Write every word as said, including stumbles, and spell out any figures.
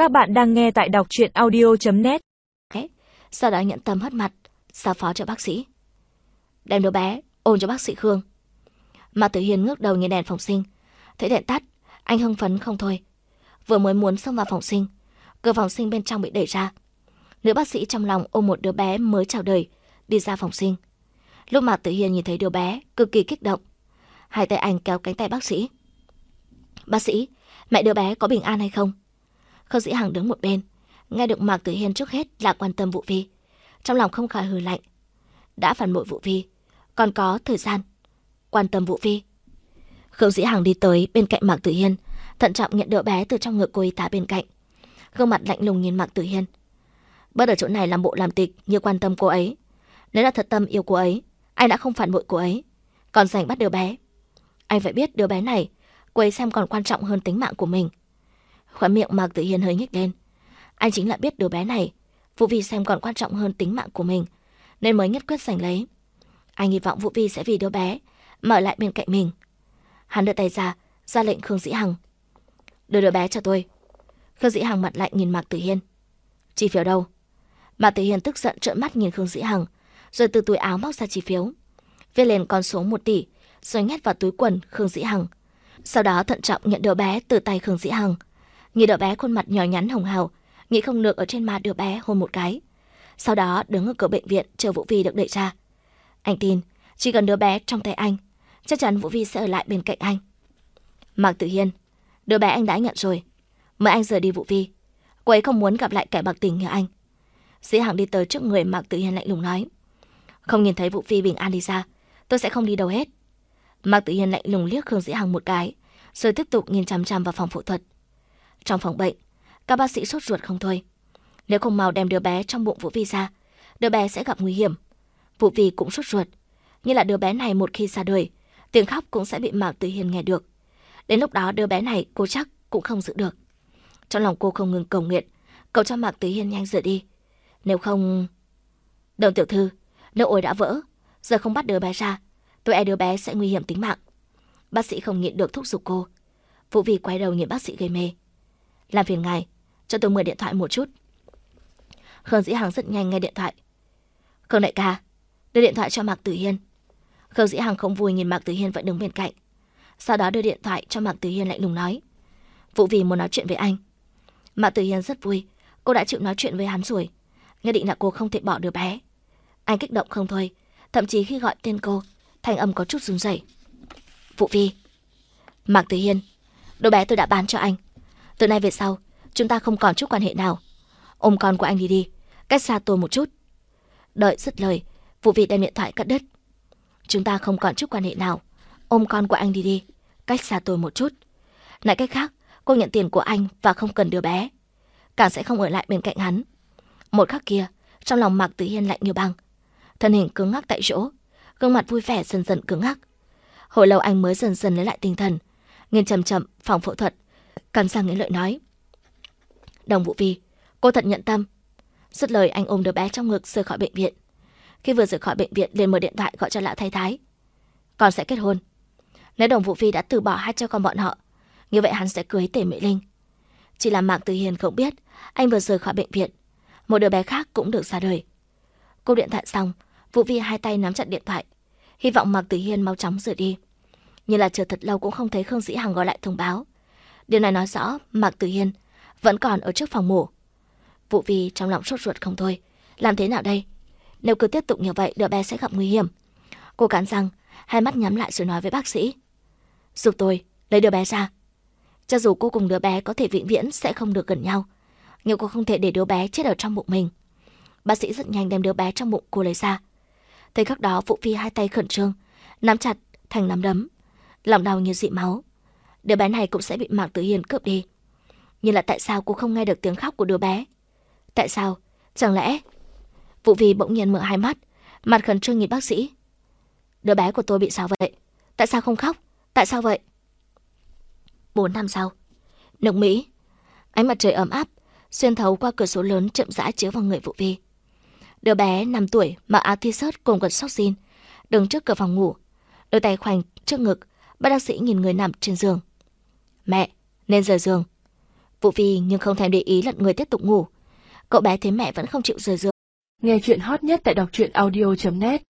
Các bạn đang nghe tại đọc truyện audio chấm net. Sau đó nhận tâm hất mặt, giao phó cho bác sĩ. Đem đứa bé ôm cho bác sĩ Khương. Mạc Tử Hiên ngước đầu nhìn đèn phòng sinh, thấy đèn tắt, anh hưng phấn không thôi. Vừa mới muốn xông vào phòng sinh, cửa phòng sinh bên trong bị đẩy ra. Nữ bác sĩ trong lòng ôm một đứa bé mới chào đời, đi ra phòng sinh. Lúc Mạc Tử Hiên nhìn thấy đứa bé, cực kỳ kích động. Hai tay anh kéo cánh tay bác sĩ. Bác sĩ, mẹ đứa bé có bình an hay không? Khương Dĩ Hằng đứng một bên, nghe được Mạc Tử Hiên trước hết là quan tâm Vũ Vi, trong lòng không khỏi hừ lạnh. Đã phản bội Vũ Vi, còn có thời gian quan tâm Vũ Vi. Khương Dĩ Hằng đi tới bên cạnh Mạc Tử Hiên, thận trọng nhận đứa bé từ trong ngực cô y tá bên cạnh. Gương mặt lạnh lùng nhìn Mạc Tử Hiên. Bớt ở chỗ này làm bộ làm tịch như quan tâm cô ấy. Nếu là thật tâm yêu cô ấy, anh đã không phản bội cô ấy, còn giành bắt đứa bé. Anh phải biết đứa bé này, cô ấy xem còn quan trọng hơn tính mạng của mình. Khóe miệng Mạc Tử Hiên hơi nhếch lên. Anh chính là biết đứa bé này, Vũ Vi xem còn quan trọng hơn tính mạng của mình, nên mới nhất quyết giành lấy. Anh hy vọng Vũ Vi sẽ vì đứa bé mà ở lại bên cạnh mình. Hắn đưa tay ra, ra lệnh Khương Dĩ Hằng. Đưa đứa bé cho tôi. Khương Dĩ Hằng mặt lạnh nhìn Mạc Tử Hiên. Chi phiếu đâu? Mạc Tử Hiên tức giận trợn mắt nhìn Khương Dĩ Hằng, rồi từ túi áo móc ra chi phiếu, viết lên con số một tỷ, rồi nhét vào túi quần Khương Dĩ Hằng. Sau đó thận trọng nhận đứa bé từ tay Khương Dĩ Hằng. Nhìn đứa bé khuôn mặt nhỏ nhắn hồng hào, nghĩ không được ở trên má đứa bé hôn một cái. Sau đó đứng ở cửa bệnh viện chờ Vũ Vi được đẩy ra. Anh tin, chỉ cần đứa bé trong tay anh, chắc chắn Vũ Vi sẽ ở lại bên cạnh anh. Mạc Tử Hiên, đứa bé anh đã nhận rồi, mời anh rời đi Vũ Vi. Cô ấy không muốn gặp lại kẻ bạc tình như anh. Dĩ Hằng đi tới trước người Mạc Tử Hiên lạnh lùng nói. Không nhìn thấy Vũ Vi bình an đi ra, tôi sẽ không đi đâu hết. Mạc Tử Hiên lạnh lùng liếc Khương Dĩ Hằng một cái, rồi tiếp tục nhìn chằm chằm vào phòng phẫu thuật. Trong phòng bệnh, các bác sĩ sốt ruột không thôi. Nếu không mau đem đứa bé trong bụng Vũ Vi ra, đứa bé sẽ gặp nguy hiểm. Vũ Vi cũng sốt ruột, như là đứa bé này một khi ra đời, tiếng khóc cũng sẽ bị Mạc Tử Hiên nghe được. Đến lúc đó đứa bé này cô chắc cũng không giữ được. Trong lòng cô không ngừng cầu nguyện, cầu cho Mạc Tử Hiên nhanh rời đi. Nếu không... Đồng tiểu thư, nếu ối đã vỡ, giờ không bắt đứa bé ra, tôi e đứa bé sẽ nguy hiểm tính mạng. Bác sĩ không nhịn được thúc giục cô. Vũ Vi quay đầu nhìn bác sĩ gây mê. Làm phiền ngài, cho tôi mượn điện thoại một chút. Khương Dĩ Hằng rất nhanh nghe điện thoại. Khương đại ca, đưa điện thoại cho Mạc Tử Hiên. Khương Dĩ Hằng không vui nhìn Mạc Tử Hiên vẫn đứng bên cạnh. Sau đó đưa điện thoại cho Mạc Tử Hiên lạnh lùng nói. Vũ Vi muốn nói chuyện với anh. Mạc Tử Hiên rất vui, cô đã chịu nói chuyện với hắn rồi. Nhất định là cô không thể bỏ đứa bé. Anh kích động không thôi, thậm chí khi gọi tên cô, thanh âm có chút run rẩy. Vũ Vi. Mạc Tử Hiên, đứa bé tôi đã bán cho anh. Từ nay về sau, chúng ta không còn chút quan hệ nào. Ôm con của anh đi đi, cách xa tôi một chút. Đợi dứt lời, Vũ Vi đem điện thoại cắt đứt. Chúng ta không còn chút quan hệ nào. Ôm con của anh đi đi, cách xa tôi một chút. Nói cách khác, cô nhận tiền của anh và không cần đứa bé, càng sẽ không ở lại bên cạnh hắn. Một khắc kia, trong lòng Mạc Tử Hiên lạnh như băng, thân hình cứng ngắc tại chỗ, gương mặt vui vẻ dần dần cứng ngắc. Hồi lâu anh mới dần dần lấy lại tinh thần, nhìn chậm chậm phòng phẫu thuật, cắn răng nghĩ lợi nói. Đồng Vũ Vi, cô thật nhận tâm. Dứt lời anh ôm đứa bé trong ngực rời khỏi bệnh viện. Khi vừa rời khỏi bệnh viện liền mở điện thoại gọi cho lão thái thái. Con sẽ kết hôn. Nếu Đồng Vũ Vi đã từ bỏ hai cha con bọn họ, như vậy hắn sẽ cưới Tề Mỹ Linh. Chỉ là Mạc Tử Hiên không biết, anh vừa rời khỏi bệnh viện, một đứa bé khác cũng được ra đời. Cúp điện thoại xong, Vũ Vi hai tay nắm chặt điện thoại, hy vọng Mạc Tử Hiên mau chóng rời đi. Nhưng là chờ thật lâu cũng không thấy Khương Dĩ Hằng gọi lại thông báo. Điều này nói rõ Mạc Tử Hiên vẫn còn ở trước phòng mổ. Vũ Vi trong lòng sốt ruột không thôi. Làm thế nào đây? Nếu cứ tiếp tục như vậy, đứa bé sẽ gặp nguy hiểm. Cô cắn răng, hai mắt nhắm lại rồi nói với bác sĩ. Giúp tôi lấy đứa bé ra. Cho dù cô cùng đứa bé có thể vĩnh viễn sẽ không được gần nhau, nhưng cô không thể để đứa bé chết ở trong bụng mình. Bác sĩ rất nhanh đem đứa bé trong bụng cô lấy ra. Thấy khắc đó, Vũ Phi hai tay khẩn trương, nắm chặt thành nắm đấm, lòng đau như dị máu. Đứa bé này cũng sẽ bị Mạc Tử Hiên cướp đi. Nhưng là tại sao cô không nghe được tiếng khóc của đứa bé? Tại sao? Chẳng lẽ... Vũ Vi bỗng nhiên mở hai mắt, mặt khẩn trương nhìn bác sĩ. Đứa bé của tôi bị sao vậy? Tại sao không khóc? Tại sao vậy? Bốn năm sau, nước Mỹ, ánh mặt trời ấm áp xuyên thấu qua cửa sổ lớn chậm rãi chiếu vào người Vũ Vi. Đứa bé năm tuổi mặc áo t-shirt cùng quần sóc jean, đứng trước cửa phòng ngủ, đôi tay khoanh trước ngực. Bác bác sĩ nhìn người nằm trên giường. Mẹ, nên rời giường. Vũ Phi nhưng không thèm để ý lận người tiếp tục ngủ. Cậu bé thấy mẹ vẫn không chịu rời giường. Nghe chuyện hot nhất tại đọc truyện audio chấm net